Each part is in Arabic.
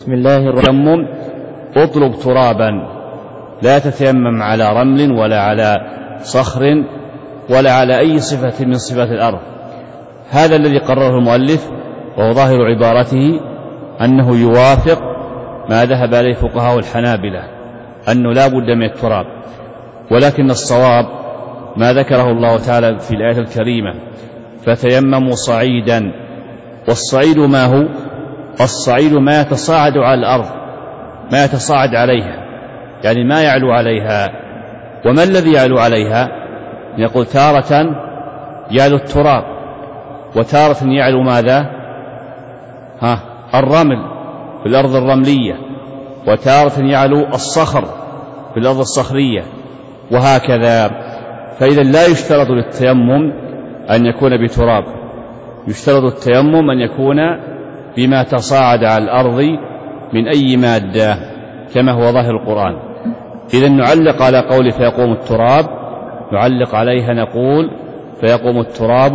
بسم الله الرحمن. اطلب ترابا، لا تتيمم على رمل ولا على صخر ولا على أي صفة من صفات الأرض. هذا الذي قرره المؤلف، وهو ظاهر عبارته أنه يوافق ما ذهب عليه فقهاء الحنابلة أنه لا بد من التراب، ولكن الصواب ما ذكره الله تعالى في الآية الكريمة: فتيمموا صعيدا. والصعيد ما هو؟ الصعيد ما يتصاعد على الأرض، ما يتصاعد عليها، يعني ما يعلو عليها. وما الذي يعلو عليها؟ يقول تارة يعلو التراب، وتارة يعلو ماذا؟ الرمل في الأرض الرملية، وتارة يعلو الصخر في الأرض الصخرية، وهكذا. فإذا لا يشترط للتيمم أن يكون بتراب، يشترط التيمم أن يكون بما تصاعد على الأرض من أي مادة، كما هو ظاهر القرآن. إذا نعلق على قول فيقوم التراب، نعلق عليها نقول فيقوم التراب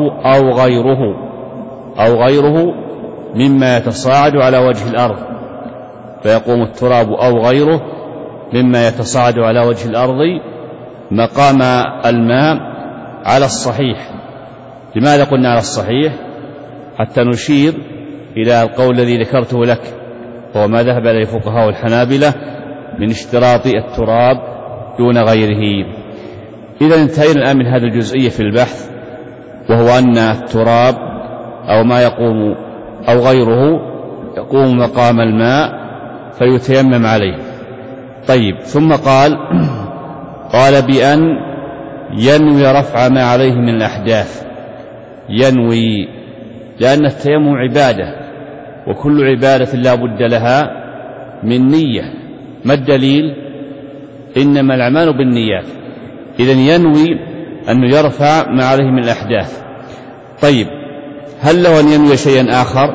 أو غيره مما يتصاعد على وجه الأرض. فيقوم التراب أو غيره مما يتصاعد على وجه الأرض مقام الماء على الصحيح. لماذا قلنا على الصحيح؟ حتى نشير إلى القول الذي ذكرته لك، وهو ما ذهب إليه فقهاء الحنابلة من اشتراط التراب دون غيره. إذا انتهينا الآن من هذه الجزئية في البحث، وهو أن التراب أو ما يقوم أو غيره يقوم مقام الماء فيتيمم عليه. طيب، ثم قال بأن ينوي رفع ما عليه من الأحداث. ينوي، لأن التيمم عبادة، وكل عبادة لا بد لها من نية. ما الدليل؟ إنما الأعمال بالنيات. إذن ينوي أنه يرفع ما عليه من الأحداث. طيب، هل له أن ينوي شيئا آخر؟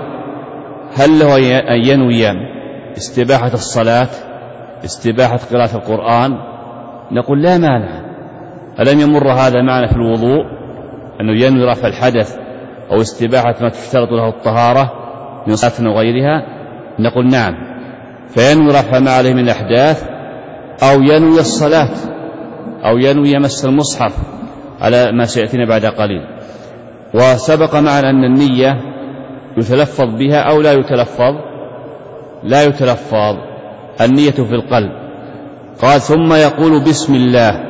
هل له أن ينوي استباحة الصلاة، استباحة قراءة القرآن؟ نقول لا مانع. ألم يمر هذا معنا في الوضوء أنه ينوي رفع الحدث أو استباحة ما تشترط له الطهارة من صلاة وغيرها؟ نقول نعم. فينوي رفع ما عليه من الأحداث، أو ينوي الصلاة، أو ينوي مس المصحف على ما سيأتينا بعد قليل. وسبق معنا أن النية يتلفظ بها أو لا يتلفظ؟ لا يتلفظ، النية في القلب. قال ثم يقول بسم الله.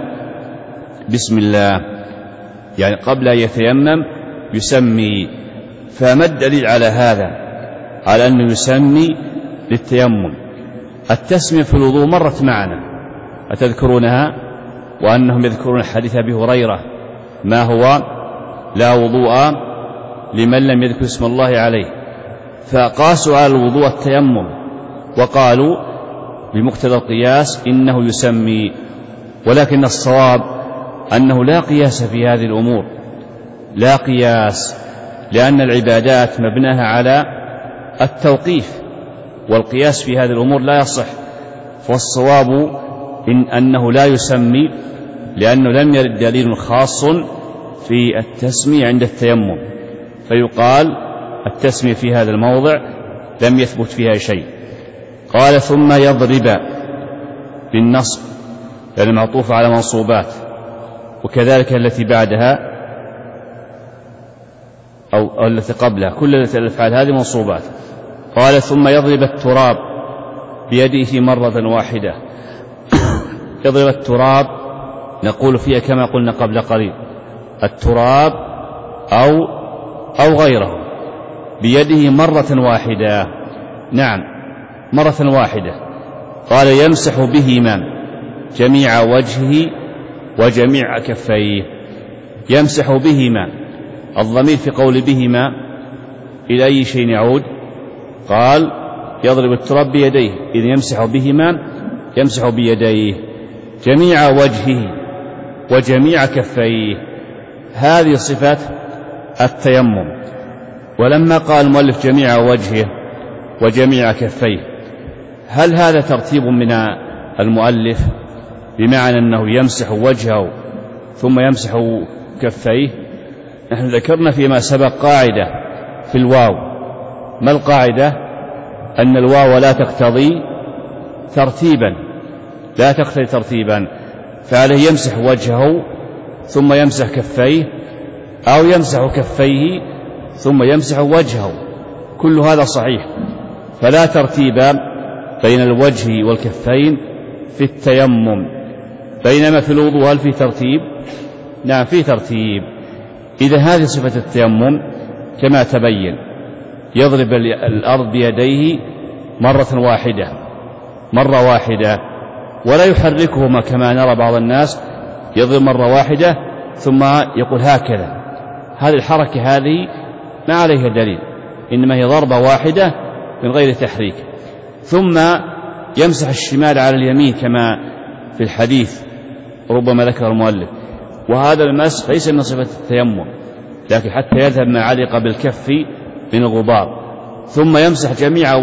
بسم الله يعني قبل أن يتيمم يسمي. فما الدليل على هذا؟ على أنه يسمي للتيمم. التسمية في الوضوء مرت معنا، أتذكرونها؟ وأنهم يذكرون حديث أبي هريرة: ما هو لا وضوء لمن لم يذكر اسم الله عليه. فقاسوا على الوضوء التيمم، وقالوا بمقتضى القياس إنه يسمي. ولكن الصواب أنه لا قياس في هذه الأمور، لا قياس، لأن العبادات مبناها على التوقيف، والقياس في هذه الأمور لا يصح. فالصواب أنه لا يسمي، لأنه لم يرد دليل خاص في التسمية عند التيمم، فيقال التسمية في هذا الموضع لم يثبت فيها شيء. قال ثم يضرب بالنصب، لأن معطوف على منصوبات، وكذلك التي بعدها أو التي قبلها، كل الأفعال هذه منصوبات. قال ثم يضرب التراب بيده مرة واحدة. يضرب التراب نقول فيها كما قلنا قبل قليل: التراب أو غيره بيده مرة واحدة. نعم، مرة واحدة. قال يمسح بهما جميع وجهه وجميع كفيه. يمسح بهما، الضمير في قول بهما إلى أي شيء يعود؟ قال يضرب التراب بيديه، إذ يمسح بهما يمسح بيديه جميع وجهه وجميع كفيه. هذه صفة التيمم. ولما قال المؤلف جميع وجهه وجميع كفيه، هل هذا ترتيب من المؤلف بمعنى أنه يمسح وجهه ثم يمسح كفيه؟ نحن ذكرنا فيما سبق قاعدة في الواو. ما القاعدة؟ أن الواو لا تقتضي ترتيبا، فعليه يمسح وجهه ثم يمسح كفيه، أو يمسح كفيه ثم يمسح وجهه، كل هذا صحيح، فلا ترتيب بين الوجه والكفين في التيمم. بينما في الوضوء هل في ترتيب؟ نعم في ترتيب. إذا هذه صفة التيمم كما تبين، يضرب الأرض بيديه مرة واحدة ولا يحركهما كما نرى بعض الناس، يضرب مرة واحدة ثم يقول هكذا. هذه الحركة هذه ما عليها دليل، إنما هي ضربة واحدة من غير تحريك. ثم يمسح الشمال على اليمين كما في الحديث ربما ذكر المؤلف، وهذا المسح ليس من صفة التيمم، لكن حتى يذهب ما علق بالكف من الغبار. ثم يمسح جميع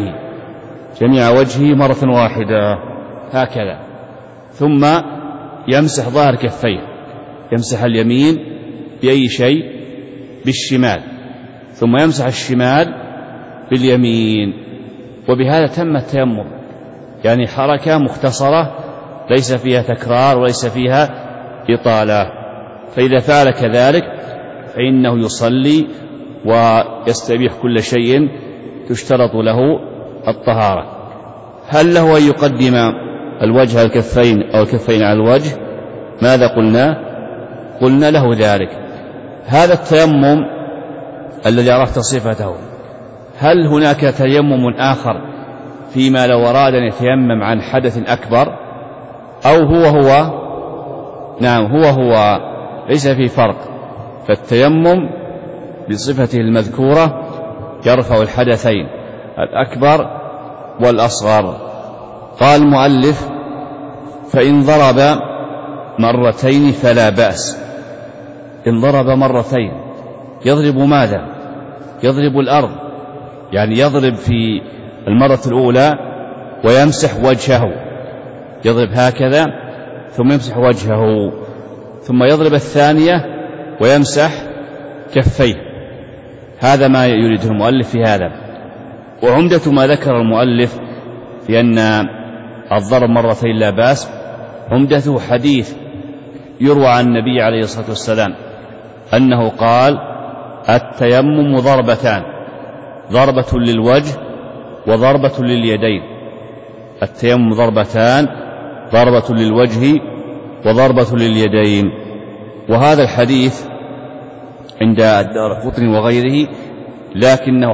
وجهه مرة واحدة هكذا، ثم يمسح ظاهر كفيه، يمسح اليمين بأي شيء؟ بالشمال، ثم يمسح الشمال باليمين، وبهذا تم التيمم. يعني حركة مختصرة ليس فيها تكرار وليس فيها إطالة. فإذا فعل كذلك فإنه يصلي ويستبيح كل شيء تشترط له الطهارة. هل له أن يقدم الوجه على الكفين أو الكفين على الوجه؟ ماذا قلنا له ذلك. هذا التيمم الذي عرفت صفته، هل هناك تيمم آخر فيما لو أراد أن يتيمم عن حدث أكبر، أو هو؟ نعم هو ليس في فرق. فالتيمم بصفته المذكورة يرفع الحدثين الأكبر والأصغر. قال المؤلف فإن ضرب مرتين فلا بأس. إن ضرب مرتين يضرب ماذا؟ يضرب الأرض، يعني يضرب في المرة الأولى ويمسح وجهه، يضرب هكذا ثم يمسح وجهه، ثم يضرب الثانية ويمسح كفيه. هذا ما يريده المؤلف في هذا. وعمدة ما ذكر المؤلف في أن الضرب مرتين لا بأس، عمدته حديث يروى عن النبي عليه الصلاة والسلام أنه قال التيمم ضربتان، ضربة للوجه وضربة لليدين. التيمم ضربتان، ضربة للوجه وضربة لليدين. وهذا الحديث عند الدارقطني وغيره لكنه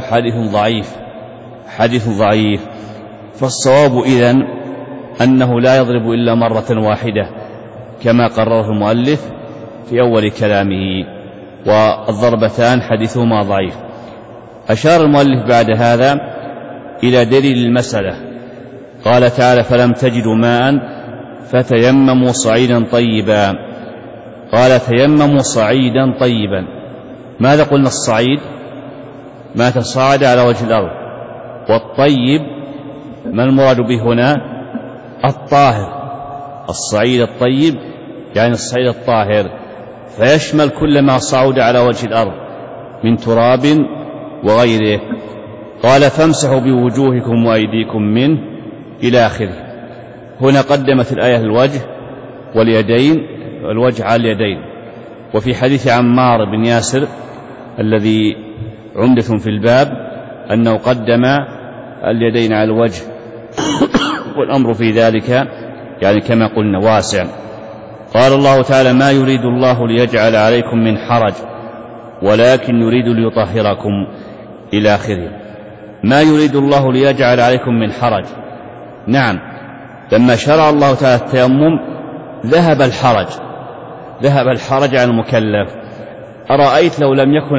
حديث ضعيف. فالصواب إذن أنه لا يضرب إلا مرة واحدة كما قرره المؤلف في أول كلامه، والضربتان حديثهما ضعيف. أشار المؤلف بعد هذا إلى دليل المسألة، قال تعالى فلم تجدوا ماء فتيمموا صعيدا طيبا. قال تيمموا صعيدا طيبا. ماذا قلنا؟ الصعيد ما تصاعد على وجه الأرض، والطيب ما المراد به هنا؟ الطاهر. الصعيد الطيب يعني الصعيد الطاهر، فيشمل كل ما صعد على وجه الأرض من تراب وغيره. قال فامسحوا بوجوهكم وأيديكم منه إلى آخره. هنا قدمت الآية الوجه واليدين، الوجه على اليدين. وفي حديث عمار بن ياسر الذي عمدة في الباب أنه قدم اليدين على الوجه والأمر في ذلك يعني كما قلنا واسع. قال الله تعالى ما يريد الله ليجعل عليكم من حرج ولكن يريد ليطهركم إلى آخره. ما يريد الله ليجعل عليكم من حرج. نعم، لما شرع الله تعالى التيمم ذهب الحرج عن المكلف. أرأيت لو لم يكن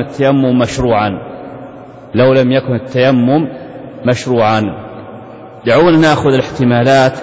التيمم مشروعا؟ دعونا نأخذ الاحتمالات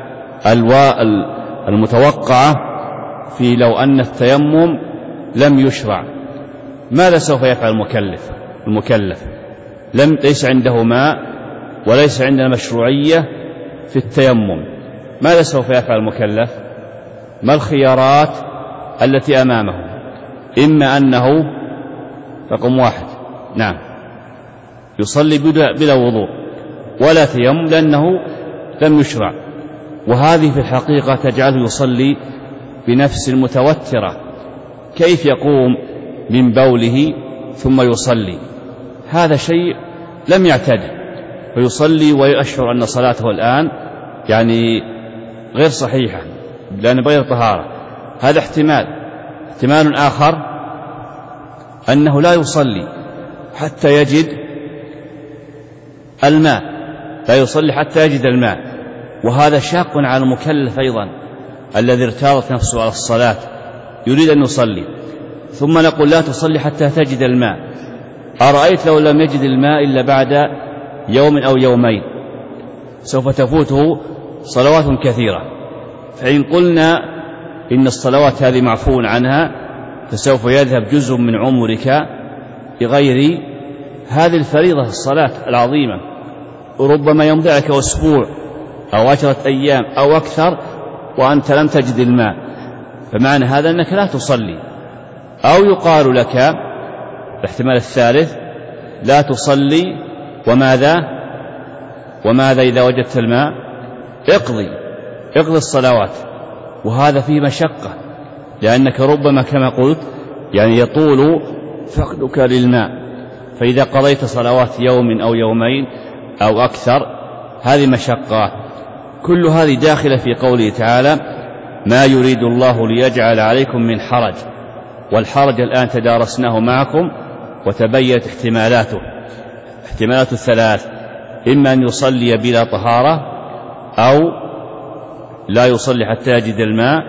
المتوقعة في لو أن التيمم لم يشرع. ماذا سوف يفعل المكلف؟ ليس عنده ماء وليس عندنا مشروعية في التيمم. ماذا سوف يفعل المكلف؟ ما الخيارات التي أمامه؟ إما أنه رقم 1 نعم يصلي بلا وضوء ولا تيمم لأنه لم يشرع. وهذه في الحقيقة تجعله يصلي بنفس متوترة، كيف يقوم من بوله ثم يصلي؟ هذا شيء لم يعتد، فيصلي ويشعر أن صلاته الآن غير صحيحة لأن بغير طهارة. هذا احتمال آخر أنه لا يصلي حتى يجد الماء، وهذا شاق على المكلف أيضا الذي ارتاضت نفسه على الصلاة يريد أن يصلي، ثم نقول لا تصلي حتى تجد الماء. أرأيت لو لم يجد الماء إلا بعد يوم أو يومين سوف تفوته صلوات كثيرة. فإن قلنا إن الصلوات هذه معفو عنها فسوف يذهب جزء من عمرك بغير هذه الفريضة الصلاة العظيمة، وربما يمضي لك أسبوع أو 10 أيام أو أكثر وأنت لم تجد الماء، فمعنى هذا أنك لا تصلي. أو يقال لك الاحتمال الثالث لا تصلي وماذا إذا وجدت الماء؟ اقضي الصلوات، وهذا فيه مشقة، لأنك ربما كما قلت يطول فقدك للماء، فإذا قضيت صلوات يوم أو يومين أو أكثر هذه مشقة. كل هذه داخلة في قوله تعالى ما يريد الله ليجعل عليكم من حرج، والحرج الآن تدارسناه معكم وتبينت احتمالات الثلاث، إما أن يصلي بلا طهارة أو لا يصلي حتى يجد الماء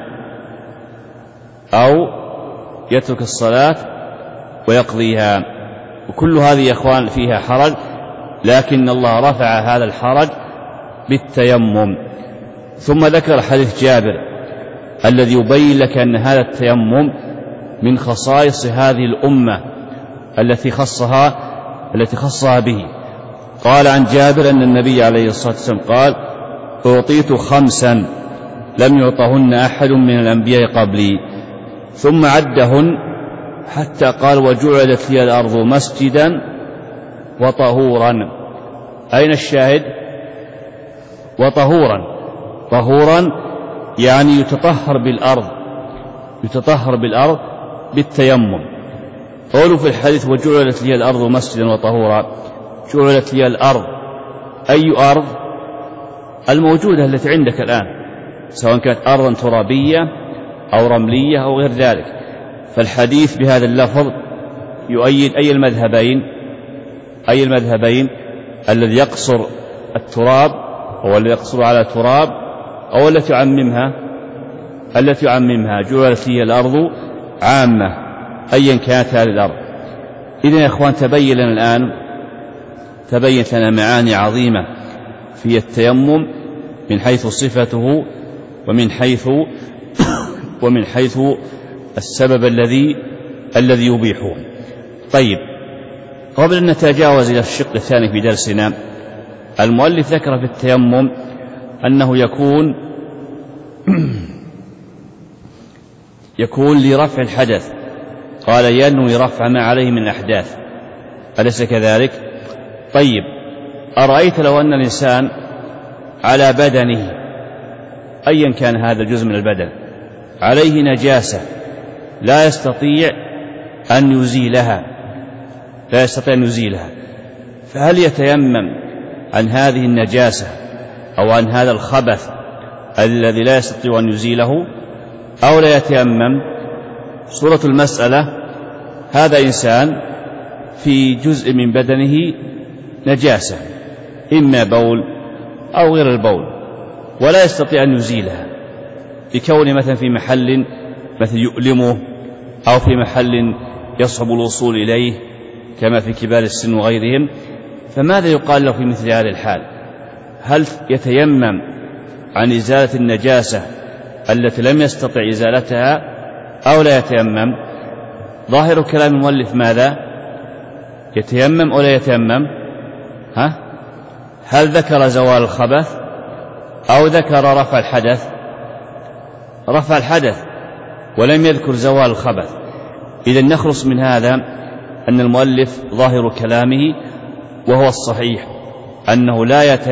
أو يترك الصلاة ويقضيها. وكل هذه يا إخوان فيها حرج، لكن الله رفع هذا الحرج بالتيمم. ثم ذكر حديث جابر الذي يبين لك أن هذا التيمم من خصائص هذه الأمة التي خصها به. قال عن جابر أن النبي عليه الصلاة والسلام قال أعطيت 5 لم يعطهن أحد من الأنبياء قبلي، ثم عدهن حتى قال وجعلت لي الأرض مسجدا وطهورا. أين الشاهد؟ طهورا يتطهر بالأرض بالتيمم. قولوا في الحديث وجعلت لي الأرض مسجدا وطهورا، جعلت لي الأرض، أي أرض؟ الموجودة التي عندك الآن، سواء كانت أرضا ترابية أو رملية أو غير ذلك. فالحديث بهذا اللفظ يؤيد أي المذهبين الذي يقصر التراب أو الذي يقصر على التراب أو التي يعممها. جعلت لي الأرض عامة أيا كانت هذه الأرض. إذن يا إخوان تبينت لنا معاني عظيمة في التيمم من حيث صفته ومن حيث السبب الذي يبيحه. طيب، قبل أن نتجاوز إلى الشق الثاني في درسنا، المؤلف ذكر في التيمم أنه يكون لرفع الحدث، قال ينوي رفع ما عليه من الأحداث، أليس كذلك؟ طيب، أرأيت لو أن الإنسان على بدنه أيا كان هذا الجزء من البدن عليه نجاسة لا يستطيع أن يزيلها، فهل يتيمم عن هذه النجاسة أو عن هذا الخبث الذي لا يستطيع أن يزيله أو لا يتيمم؟ صورة المسألة هذا إنسان في جزء من بدنه نجاسة، إما بول أو غير البول، ولا يستطيع أن يزيلها لكون مثلا في محل مثل يؤلمه أو في محل يصعب الوصول إليه كما في كبار السن وغيرهم. فماذا يقال له في مثل هذه الحال؟ هل يتيمم عن إزالة النجاسة التي لم يستطع إزالتها أو لا يتيمم؟ ظاهر كلام المؤلف ماذا؟ يتيمم أو لا يتيمم؟ هل ذكر زوال الخبث أو ذكر رفع الحدث ولم يذكر زوال الخبث؟ إذن نخلص من هذا أن المؤلف ظاهر كلامه وهو الصحيح أنه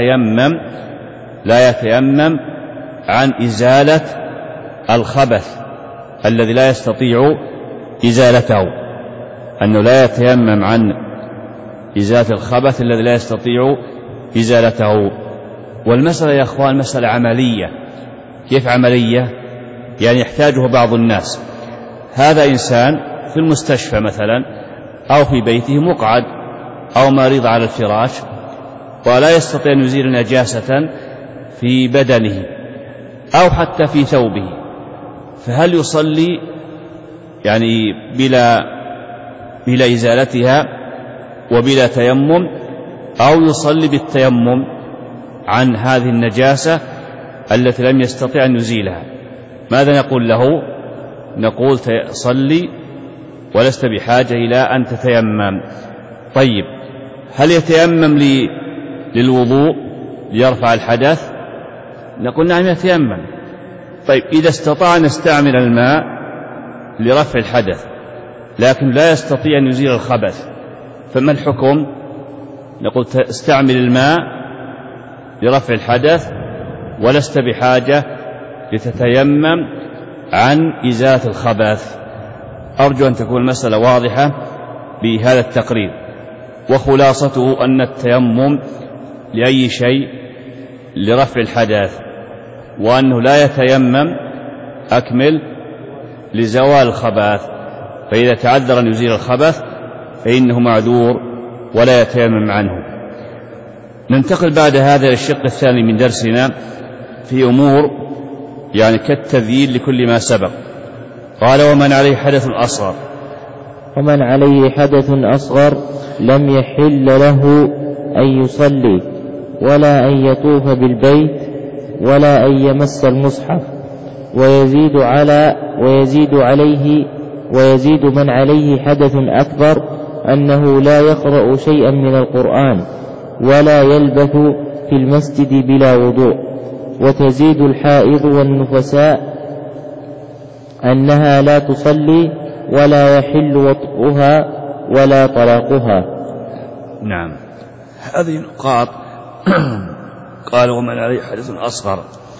لا يتيمم عن إزالة الخبث الذي لا يستطيع إزالته، أنه لا يتيمم عن إزالة الخبث الذي لا يستطيع إزالته. والمسألة يا أخوان مسألة عملية. كيف عملية؟ يعني يحتاجه بعض الناس. هذا إنسان في المستشفى مثلا أو في بيته مقعد أو مريض على الفراش ولا يستطيع أن يزيل نجاسة في بدنه أو حتى في ثوبه، فهل يصلي يعني بلا إزالتها وبلا تيمم، أو يصلي بالتيمم عن هذه النجاسة التي لم يستطيع أن يزيلها؟ ماذا نقول له؟ نقول صلي ولست بحاجة إلى أن تتيمم. طيب هل يتيمم للوضوء ليرفع الحدث؟ نقول نعم يتيمم. طيب إذا استطاع أن يستعمل الماء لرفع الحدث لكن لا يستطيع أن يزيل الخبث، فما الحكم؟ نقول استعمل الماء لرفع الحدث ولست بحاجة لتتيمم عن إزالة الخبث. أرجو أن تكون المسألة واضحة بهذا التقرير. وخلاصته أن التيمم لأي شيء لرفع الحدث، وأنه لا يتيمم أكمل لزوال الخبث، فإذا تعذر أن يزيل الخبث فإنه معذور ولا يتيمم عنه. ننتقل بعد هذا للشق الثاني من درسنا في أمور يعني كالتذييل لكل ما سبق. قال ومن عليه حدث أصغر. ومن عليه حدث أصغر لم يحل له أن يصلي ولا أن يطوف بالبيت ولا أن يمس المصحف، ويزيد من عليه حدث أكبر أنه لا يقرأ شيئا من القرآن ولا يلبث في المسجد بلا وضوء. وتزيد الحائض والنفساء أنها لا تصلي ولا يحل وطئها ولا طلاقها. نعم، هذه نقاط. قال ومن عليه حدث أصغر.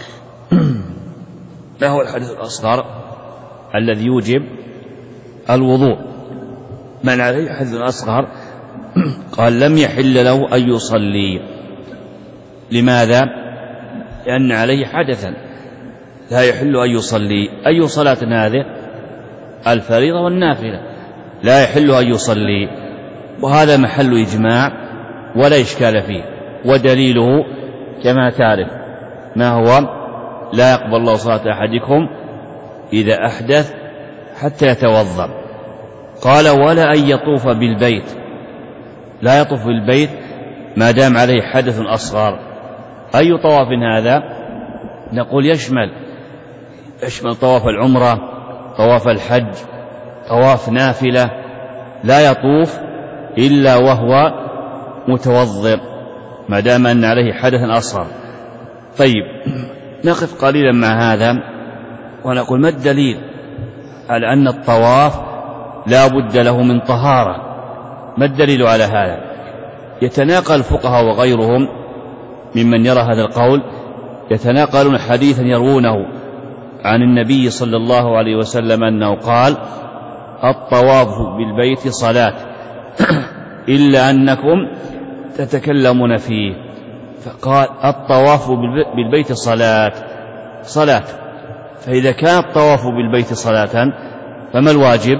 ما هو الحدث الأصغر؟ الذي يوجب الوضوء. من عليه حدث أصغر قال لم يحل له أن يصلي. لماذا؟ لأن عليه حدثا لا يحل أن يصلي. أي صلاة هذه؟ الفريضة والنافلة. لا يحل أن يصلي، وهذا محل إجماع ولا إشكال فيه. ودليله كما تعرف ما هو؟ لا يقبل الله صلاة أحدكم إذا أحدث حتى يتوضأ. قال ولا أن يطوف بالبيت، لا يطوف بالبيت ما دام عليه حدث أصغر. أي طواف هذا؟ نقول يشمل طواف العمرة، طواف الحج، طواف نافلة. لا يطوف إلا وهو متوضئ ما دام أن عليه حدث أصغر. طيب نقف قليلا مع هذا ونقول ما الدليل على أن الطواف لا بد له من طهارة؟ ما الدليل على هذا؟ يتناقل الفقهاء وغيرهم ممن يرى هذا القول، يتناقلون حديثا يروونه عن النبي صلى الله عليه وسلم أنه قال الطواف بالبيت صلاة إلا أنكم تتكلمون فيه. فقال الطواف بالبيت صلاة. فإذا كان الطواف بالبيت صلاة فما الواجب؟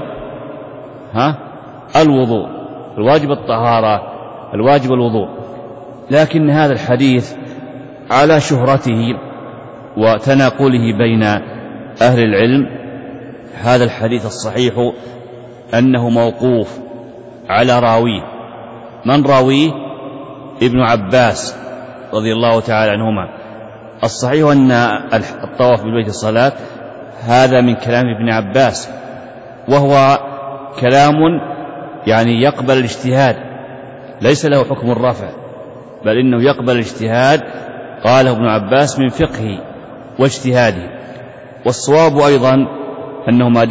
الوضوء. الواجب الطهارة، الواجب الوضوء. لكن هذا الحديث على شهرته وتناقله بين أهل العلم، هذا الحديث الصحيح أنه موقوف على راويه. من راويه؟ ابن عباس رضي الله تعالى عنهما. الصحيح أن الطواف بالبيت الصلاة هذا من كلام ابن عباس، وهو كلام يعني يقبل الاجتهاد، ليس له حكم الرفع، بل إنه يقبل الاجتهاد. قاله ابن عباس من فقهه واجتهاده. والصواب أيضا أنه ما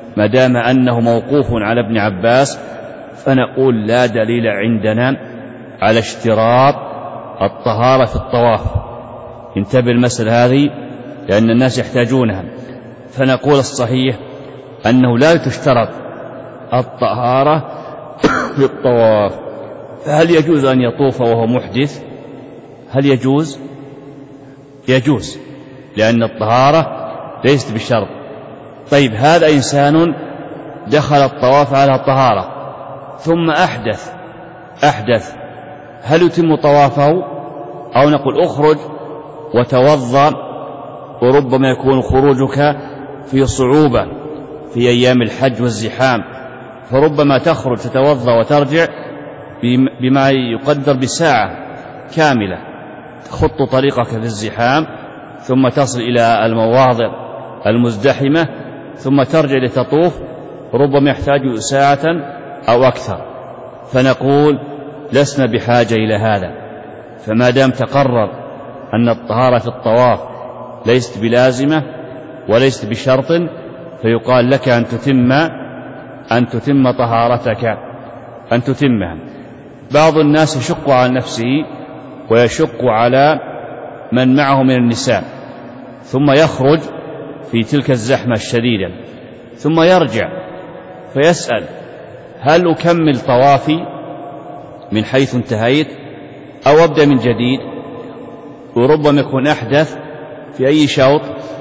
دام أنه موقوف على ابن عباس فنقول لا دليل عندنا على اشتراط الطهارة في الطواف. انتبه المسألة هذه لأن الناس يحتاجونها. فنقول الصحيح أنه لا تشترط الطهارة في الطواف. فهل يجوز أن يطوف وهو محدث؟ هل يجوز؟ يجوز، لأن الطهارة ليست بشرط. طيب هذا إنسان دخل الطواف على طهارة ثم أحدث، هل يتم طوافه أو نقول أخرج وتوضأ؟ وربما يكون خروجك في صعوبة في أيام الحج والزحام، فربما تخرج تتوضأ وترجع بما يقدر بساعة كاملة، تخط طريقك في الزحام ثم تصل إلى المواضع المزدحمة ثم ترجع لتطوف، ربما يحتاج ساعة أو أكثر. فنقول لسنا بحاجة إلى هذا. فما دام تقرر أن الطهارة في الطواف ليست بلازمة وليست بشرط، فيقال لك أن تتم طهارتك، أن تتمها. بعض الناس يشق على نفسه ويشق على من معه من النساء، ثم يخرج في تلك الزحمة الشديدة ثم يرجع فيسأل: هل أكمل طوافي من حيث انتهيت أو أبدأ من جديد؟ وربما يكون أحدث في أي شوط؟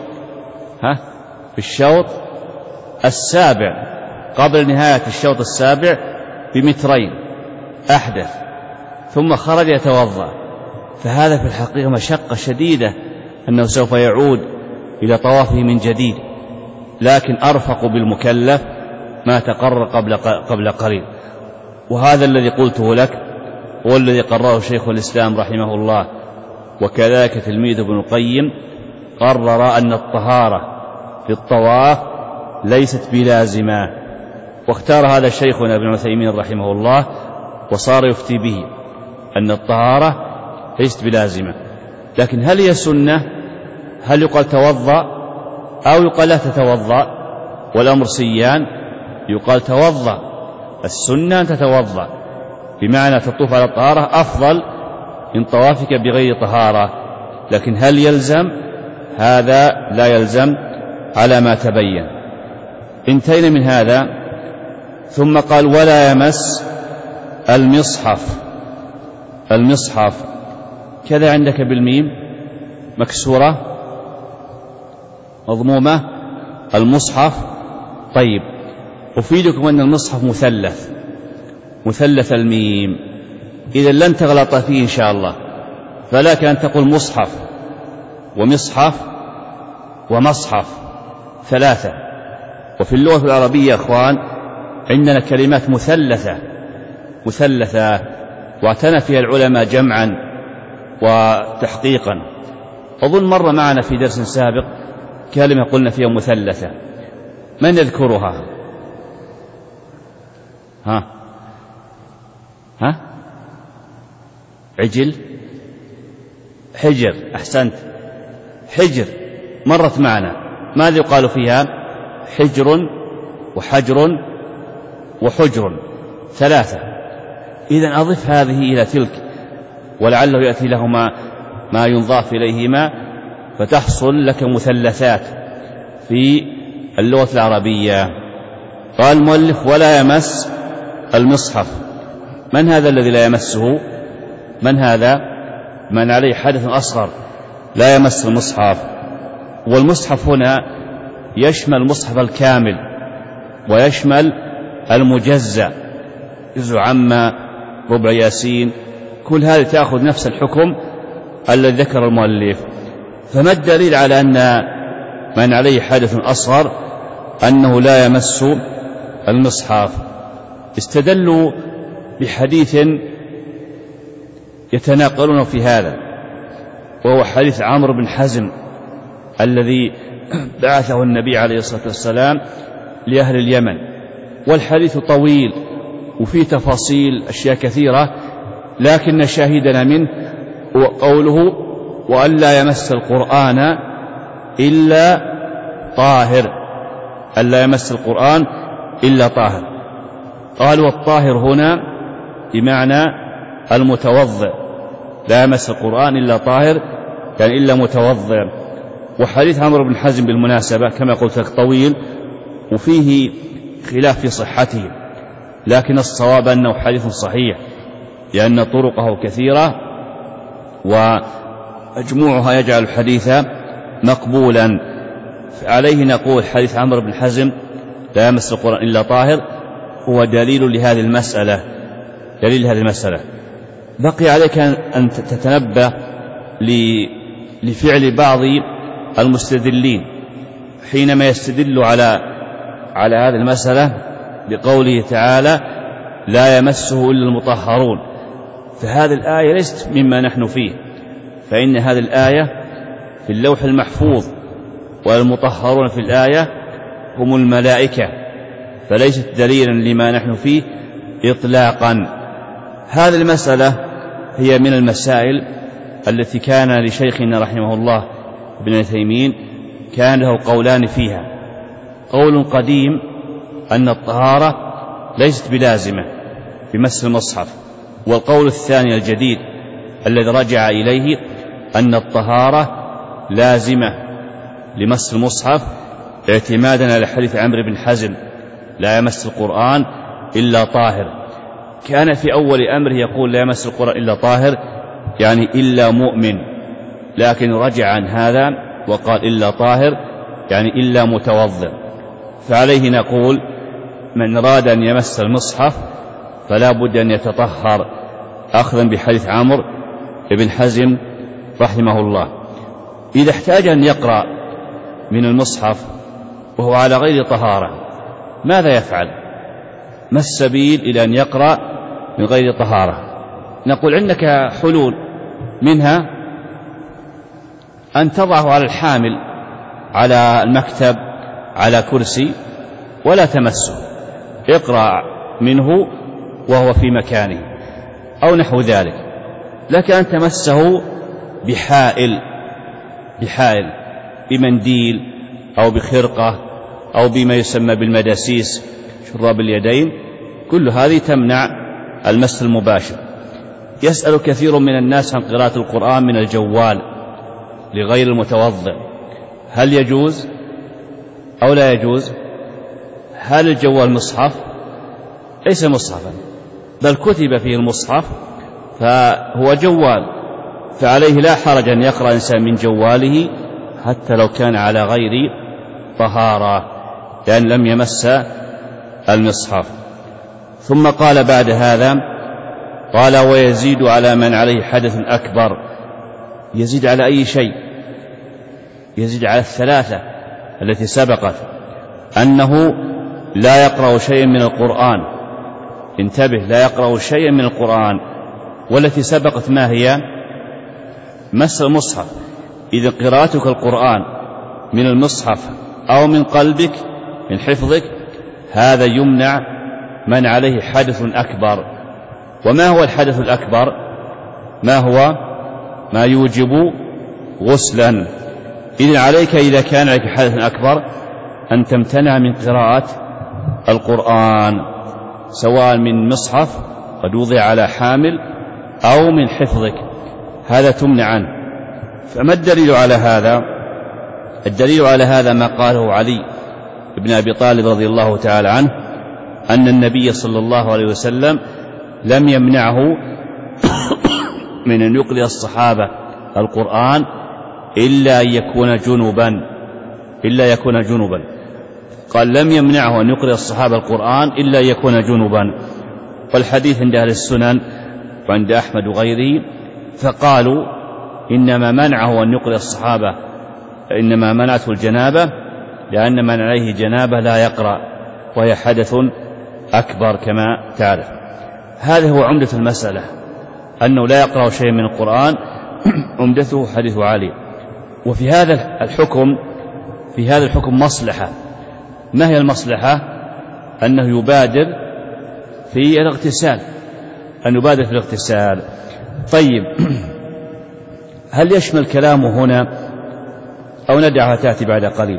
في الشوط السابع قبل نهاية الشوط السابع بمترين أحدث، ثم خرج يتوضأ. فهذا في الحقيقة مشقة شديدة أنه سوف يعود إلى طوافه من جديد، لكن أرفق بالمكلف ما تقرر قبل قليل. وهذا الذي قلته لك هو الذي قرره شيخ الإسلام رحمه الله، وكذلك تلميذ ابن القيم قرر أن الطهارة في الطواف ليست بلازمة، واختار هذا شيخنا ابن عثيمين رحمه الله وصار يفتي به أن الطهارة ليست بلازمة. لكن هل هي سنة؟ هل يقال توضأ أو يقال لا تتوضأ؟ والأمر سيان. يقال توضأ، السنة أن تتوضأ، بمعنى تطوف على الطهارة أفضل من طوافك بغير طهارة. لكن هل يلزم؟ هذا لا يلزم على ما تبين. انتهينا من هذا. ثم قال: ولا يمس المصحف كذا عندك بالميم مكسورة مضمومة، المصحف. طيب أفيدكم أن المصحف مثلث الميم، إذا لن تغلط فيه إن شاء الله. فلك أن تقول مصحف ومصحف ومصحف ثلاثة. وفي اللغة العربية أخوان عندنا كلمات مثلثة واعتنى فيها العلماء جمعا وتحقيقا. أظن مر معنا في درس سابق كلمة قلنا فيها مثلثة، من يذكرها؟ عجل، حجر. أحسنت، حجر مرت معنا. ماذا يقال فيها؟ حجر وحجر وحجر، ثلاثة. إذن أضف هذه إلى تلك ولعله يأتي لهما ما ينضاف إليهما فتحصل لك مثلثات في اللغة العربية. قال المؤلف: ولا يمس المصحف. من هذا الذي لا يمسه؟ من هذا؟ من عليه حدث أصغر لا يمس المصحف. والمصحف هنا يشمل المصحف الكامل ويشمل المجزأ، جزء عما، ربع ياسين، كل هذه تأخذ نفس الحكم الذي ذكر المؤلف. فما الدليل على أن من عليه حدث أصغر أنه لا يمس المصحف؟ استدلوا بحديث يتناقلون في هذا، وهو حديث عمرو بن حزم الذي بعثه النبي عليه الصلاة والسلام لأهل اليمن. والحديث طويل وفيه تفاصيل أشياء كثيرة، لكن شاهدنا منه هو قوله: وأن لا يمس القرآن إلا طاهر، ألا يمس القرآن إلا طاهر. قال: والطاهر هنا بمعنى المتوضئ، لا يمس القرآن إلا طاهر يعني إلا متوضئ. وحديث عمرو بن حزم بالمناسبة كما قلت لك طويل وفيه خلاف في صحته، لكن الصواب أنه حديث صحيح لأن طرقه كثيرة ومجموعها يجعل الحديث مقبولا. عليه نقول حديث عمرو بن حزم لا يمس القرآن إلا طاهر هو دليل لهذه المسألة. بقي عليك أن تتنبه لفعل بعض المستدلين حينما يستدل على هذه المسألة بقوله تعالى لا يمسه إلا المطهرون، فهذه الآية ليست مما نحن فيه، فإن هذه الآية في اللوح المحفوظ والمطهرون في الآية هم الملائكة، فليست دليلا لما نحن فيه إطلاقا. هذه المسألة هي من المسائل التي كان لشيخنا رحمه الله ابن عثيمين كان له قولان فيها. قول قديم أن الطهارة ليست بلازمة بمس المصحف، والقول الثاني الجديد الذي رجع إليه أن الطهارة لازمة لمس المصحف اعتمادا على حديث عمرو بن حزم لا يمس القرآن إلا طاهر. كان في أول أمره يقول لا يمس القرآن إلا طاهر يعني إلا مؤمن، لكن رجع عن هذا وقال إلا طاهر يعني إلا متوضئ. فعليه نقول من أراد أن يمس المصحف فلا بد أن يتطهر أخذا بحديث عمرو بن حزم رحمه الله. إذا احتاج أن يقرأ من المصحف وهو على غير طهارة ماذا يفعل؟ ما السبيل إلى أن يقرأ من غير طهارة؟ نقول عندك حلول، منها أن تضعه على الحامل على المكتب على كرسي ولا تمسه، اقرأ منه وهو في مكانه أو نحو ذلك. لك أن تمسه بحائل بمنديل أو بخرقة أو بما يسمى بالمداسيس شراب اليدين، كل هذه تمنع المس المباشر. يسأل كثير من الناس عن قراءة القرآن من الجوال لغير المتوضئ، هل يجوز أو لا يجوز؟ هل الجوال مصحف؟ ليس مصحفا، بل كتب فيه المصحف فهو جوال، فعليه لا حرج أن يقرأ إنسان من جواله حتى لو كان على غير طهارة لأن لم يمس المصحف. ثم قال بعد هذا قال ويزيد على من عليه حدث أكبر. يزيد على أي شيء؟ يزيد على الثلاثة التي سبقت، أنه لا يقرأ شيئا من القرآن، انتبه، لا يقرأ شيئا من القرآن، والتي سبقت ما هي؟ مس المصحف. إذا قراءتك القرآن من المصحف أو من قلبك من حفظك هذا يمنع من عليه حدث أكبر. وما هو الحدث الأكبر؟ ما هو؟ ما يوجب غسلا. إذن عليك إذا كان لك حدث أكبر أن تمتنع من قراءة القرآن سواء من مصحف قد وضع على حامل أو من حفظك، هذا تمنع عنه. فما الدليل على هذا؟ الدليل على هذا ما قاله علي بن أبي طالب رضي الله تعالى عنه أن النبي صلى الله عليه وسلم لم يمنعه من أن يقرأ الصحابة القرآن إلا أن يكون جنبا. قال لم يمنعه أن يقرأ الصحابة القرآن إلا أن يكون جنبا. والحديث عند أهل السنن وعند أحمد وغيره، فقالوا إنما منعه أن يقرأ الصحابة إنما منعته الجنابة لأن من عليه جنابة لا يقرأ وهي حدث أكبر كما تعرف. هذا هو عمدة المسألة، أنه لا يقرأ شيء من القرآن، عمدته حديث علي. وفي هذا الحكم مصلحة. ما هي المصلحة؟ أنه يبادر في الاغتسال. طيب، هل يشمل كلامه هنا أو ندعها تأتي بعد قليل؟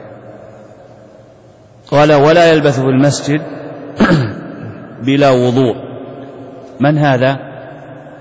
قال ولا يلبث في المسجد بلا وضوء. من هذا؟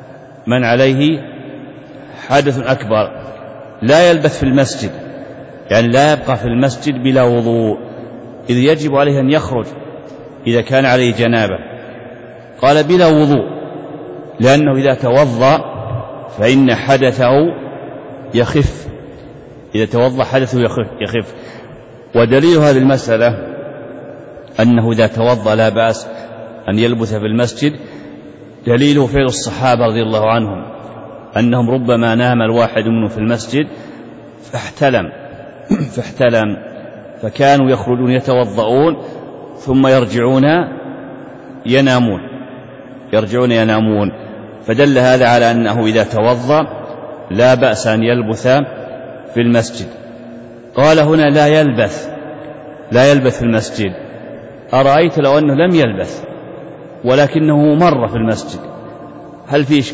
من عليه حدث أكبر لا يلبث في المسجد، يعني لا يبقى في المسجد بلا وضوء، إذ يجب عليه أن يخرج إذا كان عليه جنابة. قال بلا وضوء لأنه إذا توضأ فإن حدثه يخف، إذا توضأ حدثه يخف. ودليل هذه المسألة أنه إذا توضأ لا بأس أن يلبث في المسجد، دليله فعل الصحابة رضي الله عنهم أنهم ربما نام الواحد منهم في المسجد فاحتلم فكانوا يخرجون يتوضؤون ثم يرجعون ينامون، فدل هذا على أنه إذا توضأ لا بأس أن يلبث في المسجد. قال هنا لا يلبث في المسجد. أرأيت لو أنه لم يلبث ولكنه مر في المسجد، هل في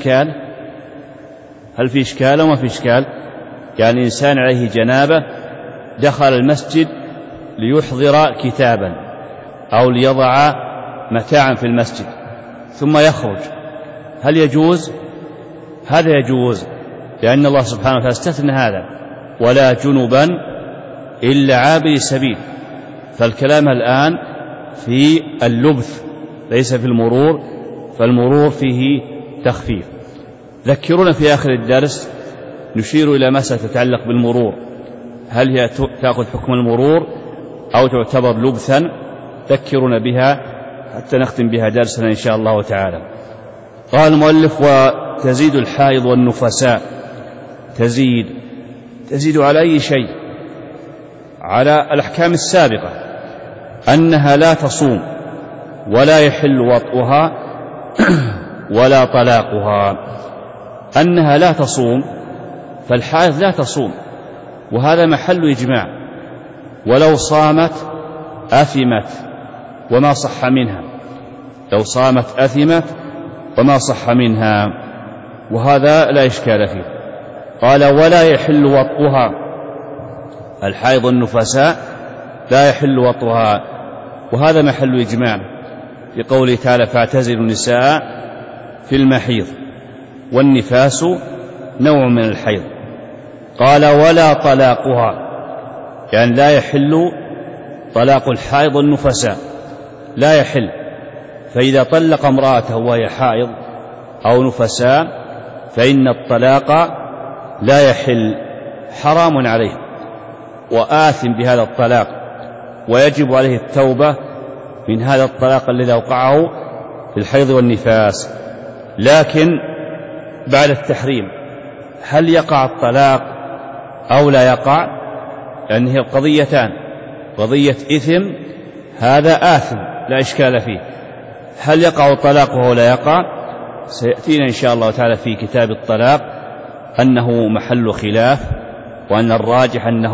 إشكال وما في إشكال؟ يعني إنسان عليه جنابة دخل المسجد ليحضر كتابا أو ليضع متاعا في المسجد ثم يخرج، هل يجوز؟ هذا يجوز، لأن الله سبحانه وتعالى استثنى هذا: ولا جنبا إلا عابر سبيل. فالكلام الآن في اللبث ليس في المرور، فالمرور فيه تخفيف. ذكرونا في آخر الدرس نشير إلى مسألة تتعلق بالمرور، هل هي تأخذ حكم المرور أو تعتبر لبثا؟ ذكرونا بها حتى نختم بها درسنا إن شاء الله تعالى. قال المؤلف: وتزيد الحائض والنفساء. تزيد على أي شيء؟ على الأحكام السابقة، أنها لا تصوم ولا يحل وطئها ولا طلاقها. أنها لا تصوم، فالحائض لا تصوم، وهذا محل إجماع، ولو صامت أثمت وما صح منها، لو صامت أثمت وما صح منها، وهذا لا إشكال فيه. قال: ولا يحل وطئها. الحائض النفساء لا يحل وطئها، وهذا محل إجماع في قوله تعالى: فاعتزلوا النساء في المحيض، والنفاس نوع من الحيض. قال: ولا طلاقها، يعني لا يحل طلاق الحائض النفساء، لا يحل. فإذا طلق امرأته وهي حائض أو نفساء فإن الطلاق لا يحل، حرام عليه وآثم بهذا الطلاق، ويجب عليه التوبة من هذا الطلاق الذي أوقعه في الحيض والنفاس. لكن بعد التحريم هل يقع الطلاق أو لا يقع؟ لأن هي قضيتان: قضية إثم، هذا آثم لا إشكال فيه، هل يقع الطلاق وهو لا يقع؟ سيأتينا إن شاء الله تعالى في كتاب الطلاق أنه محل خلاف، وأن الراجح أنه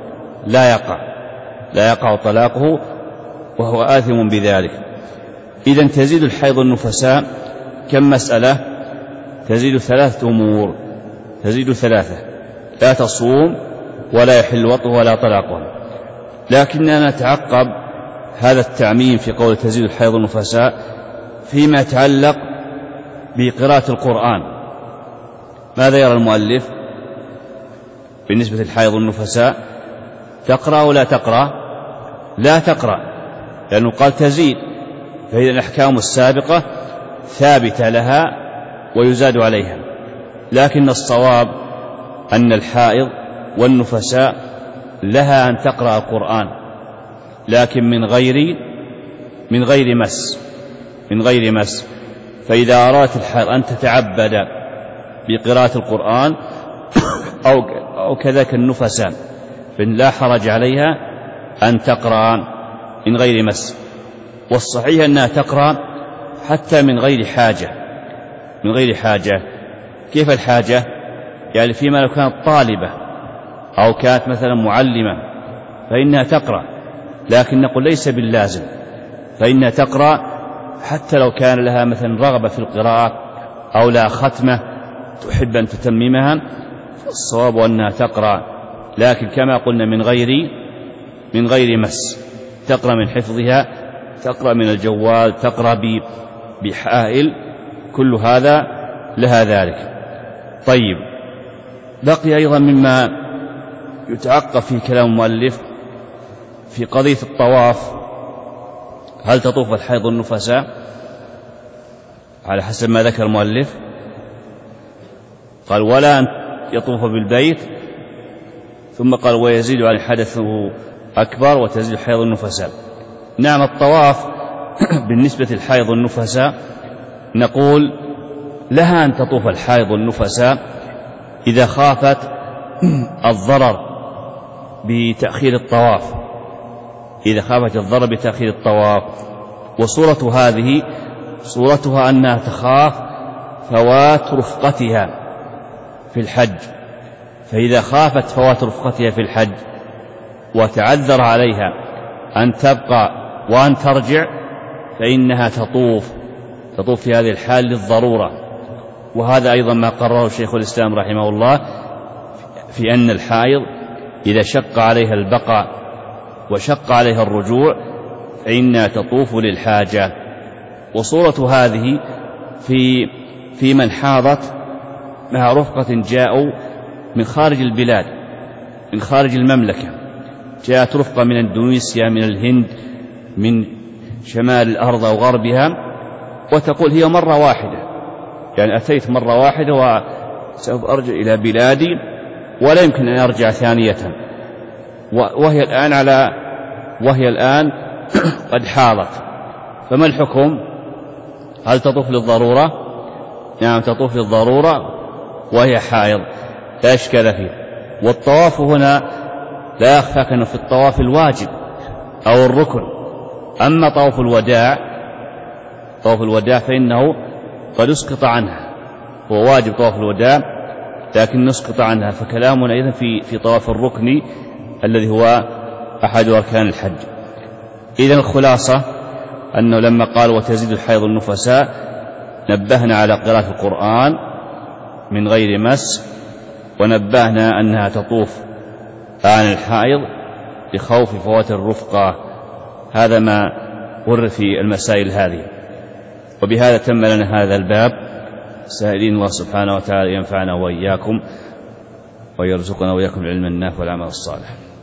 لا يقع طلاقه وهو آثم بذلك. إذن تزيد الحيض النفساء كم مسألة؟ تزيد 3 أمور، تزيد 3: لا تصوم ولا يحل وطئ ولا طلاقها. لكننا نتعقب هذا التعميم في قول تزيد الحيض النفساء فيما يتعلق بقراءة القرآن. ماذا يرى المؤلف بالنسبة للحيض النفساء؟ تقرأ ولا تقرأ؟ لا تقرأ، لأنه قال تزيد، فهي الأحكام السابقة ثابتة لها ويزاد عليها. لكن الصواب أن الحائض والنفساء لها أن تقرأ القرآن، لكن من غير مس. فإذا أرادت الحائض أن تتعبد بقراءة القرآن أو كذلك النفساء فلا حرج عليها أن تقرأ من غير مس. والصحيح أنها تقرأ حتى من غير حاجة. كيف الحاجة؟ يعني فيما لو كانت طالبة أو كانت مثلا معلمة فإنها تقرأ، لكن نقول ليس باللازم، فإنها تقرأ حتى لو كان لها مثلا رغبة في القراءة أو لا ختمة تحب أن تتممها، فالصواب أنها تقرأ، لكن كما قلنا من غير مس. تقرأ من حفظها، تقرأ من الجوال، تقرأ بحائل، كل هذا لها ذلك. طيب، بقي أيضا مما يتعقب في كلام المؤلف في قضية الطواف، هل تطوف الحيض النفساء على حسب ما ذكر المؤلف؟ قال ولا أن يطوف بالبيت، ثم قال ويزيد عن حدثه أكبر وتزيد حيض النفساء. نعم، الطواف بالنسبة للحيض النفساء نقول لها أن تطوف الحيض النفساء إذا خافت الضرر بتأخير الطواف، إذا خافت الضرر بتأخير الطواف. وصورة هذه صورتها أنها تخاف فوات رفقتها في الحج، فإذا خافت فوات رفقتها في الحج وتعذر عليها أن تبقى وأن ترجع فإنها تطوف في هذه الحال للضرورة. وهذا أيضا ما قرره شيخ الإسلام رحمه الله في أن الحائض إذا شق عليها البقاء وشق عليها الرجوع فإنها تطوف للحاجة. وصورة هذه في من حاضت مع رفقة جاءوا من خارج البلاد، من خارج المملكة، جاءت رفقة من اندونيسيا، من الهند، من شمال الأرض أو غربها، وتقول هي مرة واحدة، يعني أتيت مرة واحدة وسوف أرجع إلى بلادي ولا يمكن أن أرجع ثانية، وهي الآن قد حاضت، فما الحكم؟ هل تطوف للضرورة؟ نعم، تطوف للضرورة وهي حائض، لا إشكال فيه. والطواف هنا لا يخفاك أنه في الطواف الواجب أو الركن. أما طواف الوداع فإنه قد اسقط عنها، هو واجب طواف الوداع لكن نسقط عنها، فكلامنا إذن في طواف الركن الذي هو أحد أركان الحج. إذن الخلاصة أنه لما قال وتزيد الحيض النفساء نبهنا على قراءة القرآن من غير مس، ونبهنا أنها تطوف عن الحائض لخوف فوات الرفقة. هذا ما ورد في المسائل هذه. وبهذا تم لنا هذا الباب، سائلين الله سبحانه وتعالى ينفعنا وإياكم ويرزقنا وإياكم العلم النافع والعمل الصالح.